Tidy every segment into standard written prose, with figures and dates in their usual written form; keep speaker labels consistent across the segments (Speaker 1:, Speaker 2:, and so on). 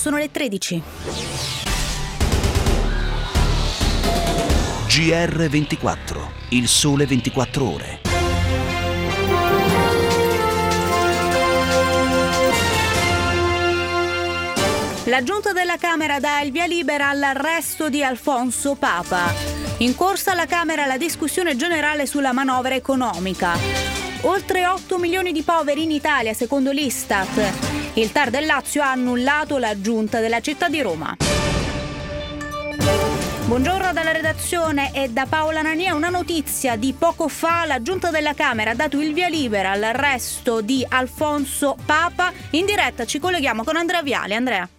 Speaker 1: sono le 13.
Speaker 2: GR24, il sole 24 ore.
Speaker 1: La Giunta della Camera dà il via libera all'arresto di Alfonso Papa. In corsa alla Camera la discussione generale sulla manovra economica. Oltre 8 milioni di poveri in Italia, secondo l'Istat. Il TAR del Lazio ha annullato la Giunta della città di Roma. Buongiorno dalla redazione e da Paola Nania. Una notizia di poco fa: la Giunta della Camera ha dato il via libera all'arresto di Alfonso Papa. In diretta ci colleghiamo con Andrea Viali. Andrea.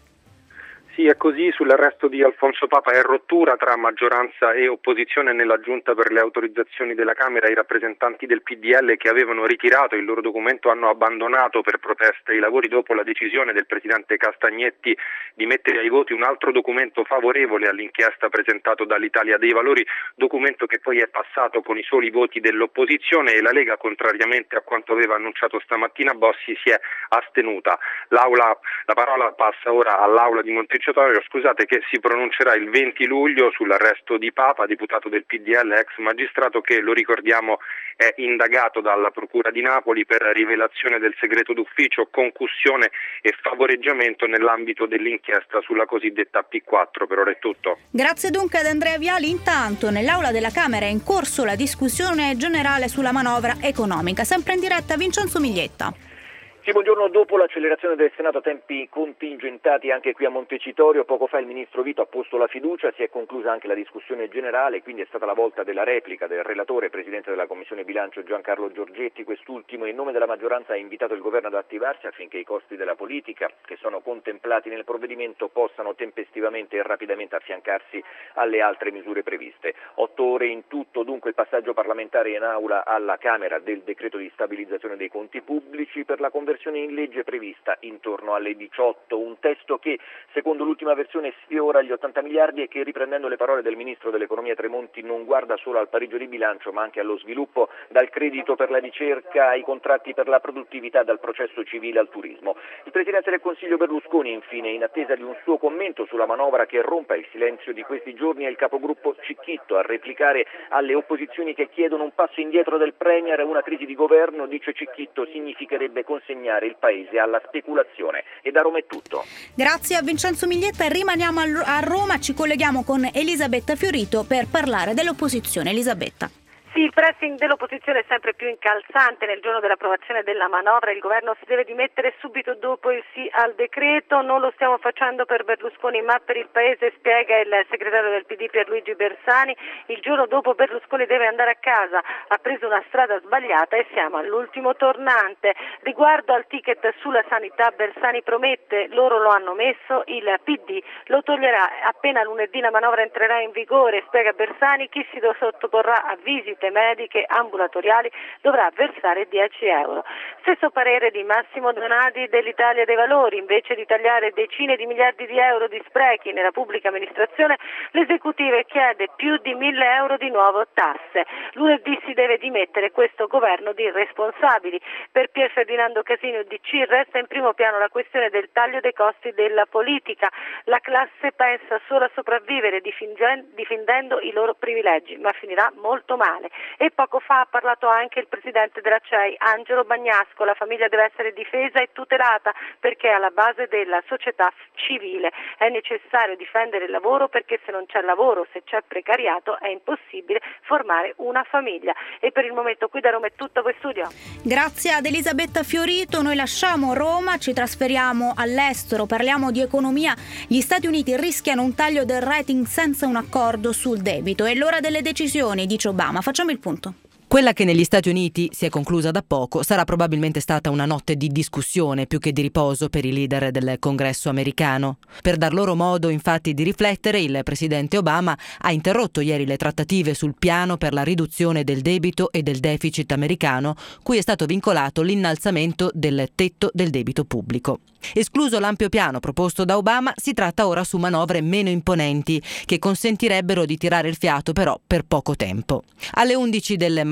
Speaker 3: Sì, è così. Sull'arresto di Alfonso Papa è rottura tra maggioranza e opposizione nella Giunta per le autorizzazioni della Camera. I rappresentanti del PDL che avevano ritirato il loro documento hanno abbandonato per protesta i lavori dopo la decisione del presidente Castagnetti di mettere ai voti un altro documento favorevole all'inchiesta presentato dall'Italia dei Valori, documento che poi è passato con i soli voti dell'opposizione, e la Lega, contrariamente a quanto aveva annunciato stamattina Bossi, si è astenuta. La parola passa ora all'Aula di Montecitorio, che si pronuncerà il 20 luglio sull'arresto di Papa, deputato del PDL, ex magistrato che, lo ricordiamo, è indagato dalla Procura di Napoli per rivelazione del segreto d'ufficio, concussione e favoreggiamento nell'ambito dell'inchiesta sulla cosiddetta P4. Per ora è tutto.
Speaker 1: Grazie dunque ad Andrea Viali. Intanto nell'Aula della Camera è in corso la discussione generale sulla manovra economica. Sempre in diretta Vincenzo Miglietta.
Speaker 4: Sì, buongiorno. Dopo l'accelerazione del Senato a tempi contingentati anche qui a Montecitorio, poco fa il ministro Vito ha posto la fiducia, si è conclusa anche la discussione generale, quindi è stata la volta della replica del relatore, presidente della Commissione Bilancio Giancarlo Giorgetti. Quest'ultimo, in nome della maggioranza, ha invitato il governo ad attivarsi affinché i costi della politica, che sono contemplati nel provvedimento, possano tempestivamente e rapidamente affiancarsi alle altre misure previste. 8 ore in tutto, dunque, il passaggio parlamentare in aula alla Camera del decreto di stabilizzazione dei conti pubblici per la conversione in legge prevista intorno alle 18, un testo che, secondo l'ultima versione, sfiora gli 80 miliardi e che, riprendendo le parole del ministro dell'economia Tremonti, non guarda solo al pareggio di bilancio ma anche allo sviluppo, dal credito per la ricerca ai contratti per la produttività, dal processo civile al turismo. Il Presidente del Consiglio Berlusconi, infine, in attesa di un suo commento sulla manovra che rompa il silenzio di questi giorni, è il capogruppo Cicchitto a replicare alle opposizioni che chiedono un passo indietro del Premier. Una crisi di governo, dice Cicchitto, significherebbe consegnare il paese alla speculazione. E da Roma è tutto.
Speaker 1: Grazie a Vincenzo Miglietta. Rimaniamo a Roma, ci colleghiamo con Elisabetta Fiorito per parlare dell'opposizione. Elisabetta.
Speaker 5: Sì, il pressing dell'opposizione è sempre più incalzante. Nel giorno dell'approvazione della manovra il governo si deve dimettere subito dopo il sì al decreto. Non lo stiamo facendo per Berlusconi ma per il paese, spiega il segretario del PD Pierluigi Bersani. Il giorno dopo Berlusconi deve andare a casa, ha preso una strada sbagliata e siamo all'ultimo tornante. Riguardo al ticket sulla sanità, Bersani promette, loro lo hanno messo, il PD lo toglierà appena lunedì la manovra entrerà in vigore. Spiega Bersani, chi si sottoporrà a visite mediche ambulatoriali dovrà versare 10 euro. Stesso parere di Massimo Donati dell'Italia dei Valori. Invece di tagliare decine di miliardi di euro di sprechi nella pubblica amministrazione, l'esecutivo chiede più di 1.000 euro di nuovo tasse. Lunedì si deve dimettere questo governo di irresponsabili. Per Pier Ferdinando Casini UDC resta in primo piano la questione del taglio dei costi della politica. La classe pensa solo a sopravvivere difendendo i loro privilegi, ma finirà molto male. E poco fa ha parlato anche il presidente della CEI, Angelo Bagnasco. La famiglia deve essere difesa e tutelata perché è alla base della società civile. È necessario difendere il lavoro perché se non c'è lavoro, se c'è precariato, è impossibile formare una famiglia. E per il momento qui da Roma è tutto. Voi studio.
Speaker 1: Grazie ad Elisabetta Fiorito. Noi lasciamo Roma, ci trasferiamo all'estero, parliamo di economia. Gli Stati Uniti rischiano un taglio del rating senza un accordo sul debito. È l'ora delle decisioni, dice Obama. Facciamo il punto.
Speaker 6: Quella che negli Stati Uniti si è conclusa da poco sarà probabilmente stata una notte di discussione più che di riposo per i leader del Congresso americano. Per dar loro modo, infatti, di riflettere, il presidente Obama ha interrotto ieri le trattative sul piano per la riduzione del debito e del deficit americano, cui è stato vincolato l'innalzamento del tetto del debito pubblico. Escluso l'ampio piano proposto da Obama, si tratta ora su manovre meno imponenti che consentirebbero di tirare il fiato però per poco tempo. Alle 11 del mattino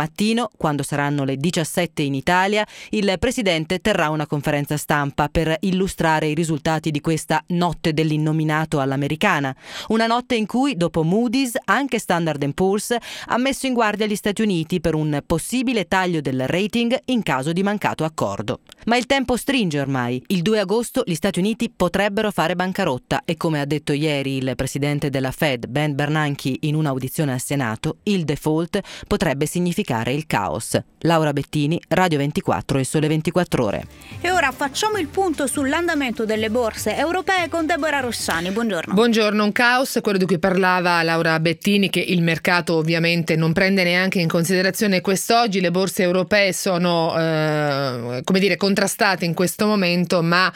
Speaker 6: mattino, quando saranno le 17 in Italia, il Presidente terrà una conferenza stampa per illustrare i risultati di questa notte dell'innominato all'americana. Una notte in cui, dopo Moody's, anche Standard & Poor's ha messo in guardia gli Stati Uniti per un possibile taglio del rating in caso di mancato accordo. Ma il tempo stringe ormai. Il 2 agosto gli Stati Uniti potrebbero fare bancarotta e, come ha detto ieri il presidente della Fed, Ben Bernanke, in un'audizione al Senato, il default potrebbe significare il caos. Laura Bettini, Radio 24 e Sole 24 Ore.
Speaker 1: E ora facciamo il punto sull'andamento delle borse europee con Deborah Rossani. Buongiorno.
Speaker 7: Buongiorno. Un caos, quello di cui parlava Laura Bettini, che il mercato ovviamente non prende neanche in considerazione quest'oggi. Le borse europee sono contrastate in questo momento, ma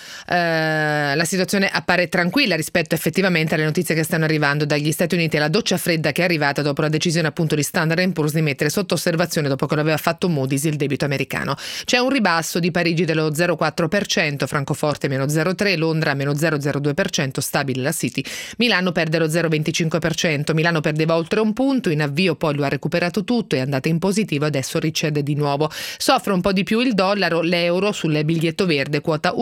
Speaker 7: la situazione appare tranquilla rispetto effettivamente alle notizie che stanno arrivando dagli Stati Uniti e la doccia fredda che è arrivata dopo la decisione appunto di Standard & Poor's di mettere sotto osservazione, dopo che lo aveva fatto Moody's, il debito americano. C'è un ribasso di Parigi dello 0,4%, Francoforte meno 0,3%, Londra meno 0,02%, stabile la City, Milano perde lo 0,25%, Milano perdeva oltre un punto, in avvio poi lo ha recuperato tutto, è andata in positivo, adesso ricede di nuovo. Soffre un po' di più il dollaro, l'euro sul biglietto verde quota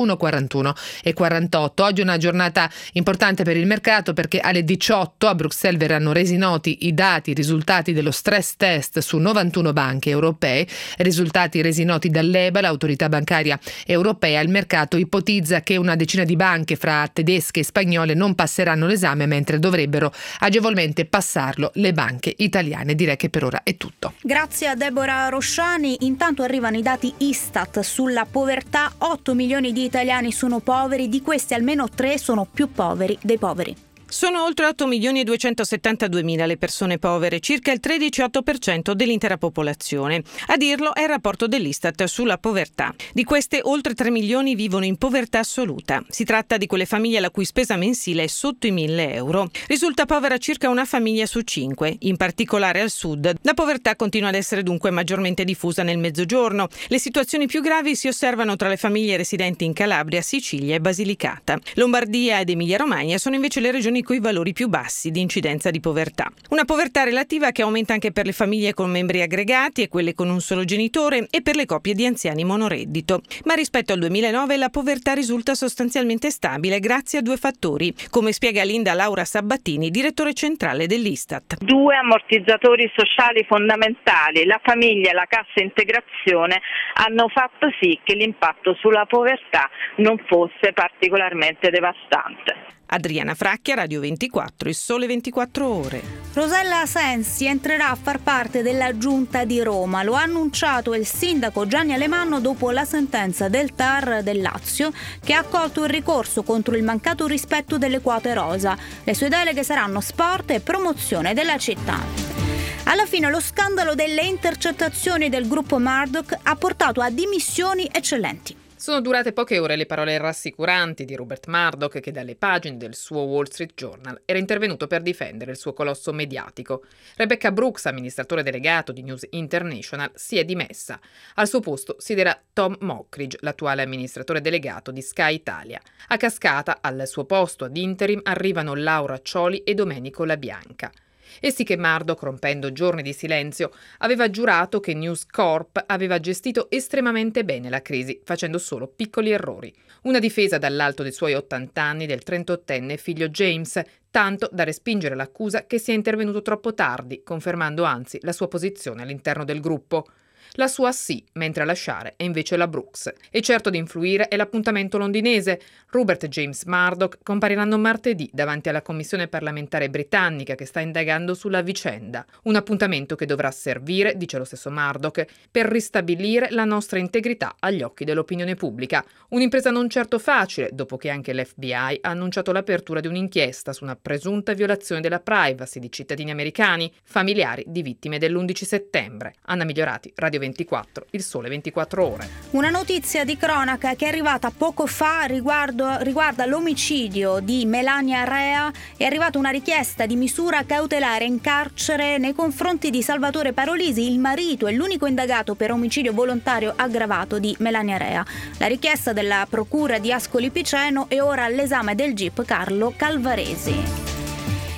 Speaker 7: 1,41,48. Oggi una giornata importante per il mercato perché alle 18 a Bruxelles verranno resi noti i risultati dello stress test su 91 banche europee, risultati resi noti dall'EBA, l'autorità bancaria europea. Il mercato ipotizza che una decina di banche fra tedesche e spagnole non passeranno l'esame, mentre dovrebbero agevolmente passarlo le banche italiane. Direi che per ora è tutto.
Speaker 1: Grazie a Deborah Rossani. Intanto arrivano i dati Istat sulla povertà. 8 milioni di italiani sono poveri, di questi almeno 3 sono più poveri dei poveri.
Speaker 8: Sono oltre 8.272.000 le persone povere, circa il 13,8% dell'intera popolazione. A dirlo è il rapporto dell'Istat sulla povertà. Di queste, oltre 3 milioni vivono in povertà assoluta. Si tratta di quelle famiglie la cui spesa mensile è sotto i 1.000 euro. Risulta povera circa una famiglia su 5, in particolare al sud. La povertà continua ad essere dunque maggiormente diffusa nel Mezzogiorno. Le situazioni più gravi si osservano tra le famiglie residenti in Calabria, Sicilia e Basilicata. Lombardia ed Emilia-Romagna sono invece le regioni coi valori più bassi di incidenza di povertà. Una povertà relativa che aumenta anche per le famiglie con membri aggregati e quelle con un solo genitore e per le coppie di anziani monoreddito. Ma rispetto al 2009 la povertà risulta sostanzialmente stabile grazie a 2 fattori, come spiega Linda Laura Sabbatini, direttore centrale dell'Istat.
Speaker 9: 2 ammortizzatori sociali fondamentali, la famiglia e la cassa integrazione, hanno fatto sì che l'impatto sulla povertà non fosse particolarmente devastante.
Speaker 8: Adriana Fracchia, Radio 24, il Sole 24 Ore.
Speaker 1: Rosella Sensi entrerà a far parte della Giunta di Roma. Lo ha annunciato il sindaco Gianni Alemanno dopo la sentenza del TAR del Lazio, che ha accolto il ricorso contro il mancato rispetto delle quote rosa. Le sue deleghe saranno sport e promozione della città. Alla fine lo scandalo delle intercettazioni del gruppo Murdoch ha portato a dimissioni eccellenti.
Speaker 7: Sono durate poche ore le parole rassicuranti di Rupert Murdoch, che dalle pagine del suo Wall Street Journal era intervenuto per difendere il suo colosso mediatico. Rebecca Brooks, amministratore delegato di News International, si è dimessa. Al suo posto siederà Tom Mockridge, l'attuale amministratore delegato di Sky Italia. A cascata, al suo posto ad interim, arrivano Laura Cioli e Domenico Labianca. Essi che Murdoch, rompendo giorni di silenzio, aveva giurato che News Corp aveva gestito estremamente bene la crisi, facendo solo piccoli errori. Una difesa dall'alto dei suoi 80 anni del 38enne figlio James, tanto da respingere l'accusa che sia intervenuto troppo tardi, confermando anzi la sua posizione all'interno del gruppo. La sua sì, mentre a lasciare è invece la Brooks. E certo di influire è l'appuntamento londinese. Rupert e James Murdoch compariranno martedì davanti alla commissione parlamentare britannica che sta indagando sulla vicenda. Un appuntamento che dovrà servire, dice lo stesso Murdoch, per ristabilire la nostra integrità agli occhi dell'opinione pubblica. Un'impresa non certo facile, dopo che anche l'FBI ha annunciato l'apertura di un'inchiesta su una presunta violazione della privacy di cittadini americani, familiari di vittime dell'11 settembre. Anna Migliorati, Radio 24, il Sole 24 Ore.
Speaker 1: Una notizia di cronaca che è arrivata poco fa riguarda l'omicidio di Melania Rea. È arrivata una richiesta di misura cautelare in carcere nei confronti di Salvatore Parolisi, il marito e l'unico indagato per omicidio volontario aggravato di Melania Rea. La richiesta della procura di Ascoli Piceno è ora all'esame del GIP Carlo Calvaresi.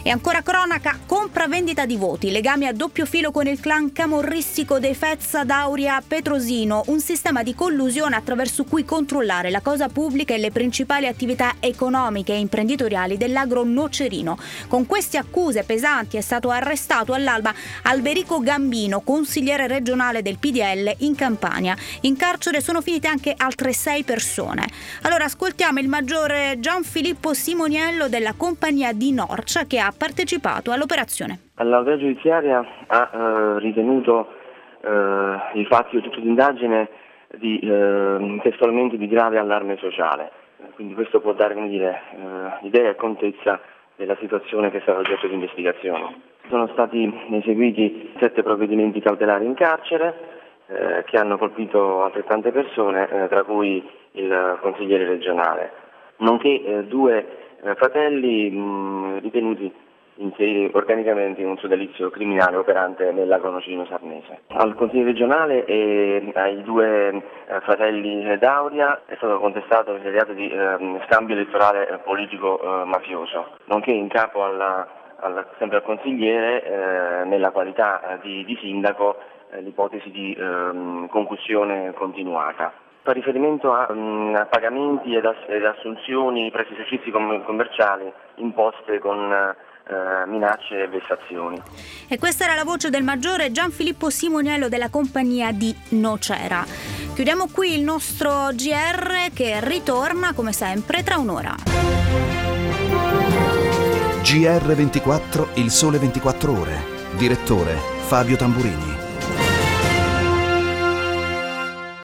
Speaker 1: E ancora cronaca, compravendita di voti, legami a doppio filo con il clan camorristico dei Fezza, Dauria, Petrosino, un sistema di collusione attraverso cui controllare la cosa pubblica e le principali attività economiche e imprenditoriali dell'agro nocerino. Con queste accuse pesanti è stato arrestato all'alba Alberico Gambino, consigliere regionale del PDL in Campania. In carcere sono finite anche altre 6 persone. Allora ascoltiamo il maggiore Gianfilippo Simoniello della compagnia di Norcia, che ha partecipato all'operazione.
Speaker 10: L'autorità giudiziaria ha ritenuto i fatti oggetto di indagine testualmente di grave allarme sociale, quindi questo può dare idea e contezza della situazione che è stata oggetto di investigazione. Sono stati eseguiti 7 provvedimenti cautelari in carcere che hanno colpito altrettante persone, tra cui il consigliere regionale, nonché 2 fratelli ritenuti inseriti organicamente in un sodalizio criminale operante nell'agro nocerino sarnese. Al consigliere regionale e ai 2 fratelli Dauria è stato contestato il reato di scambio elettorale politico mafioso, nonché in capo sempre al consigliere nella qualità di sindaco l'ipotesi di concussione continuata. Fa riferimento a pagamenti ed assunzioni presso esercizi commerciali imposte con minacce e vessazioni.
Speaker 1: E questa era la voce del maggiore Gianfilippo Simoniello della compagnia di Nocera. Chiudiamo qui il nostro GR, che ritorna come sempre tra un'ora.
Speaker 2: GR24, il sole 24 ore. Direttore Fabio Tamburini.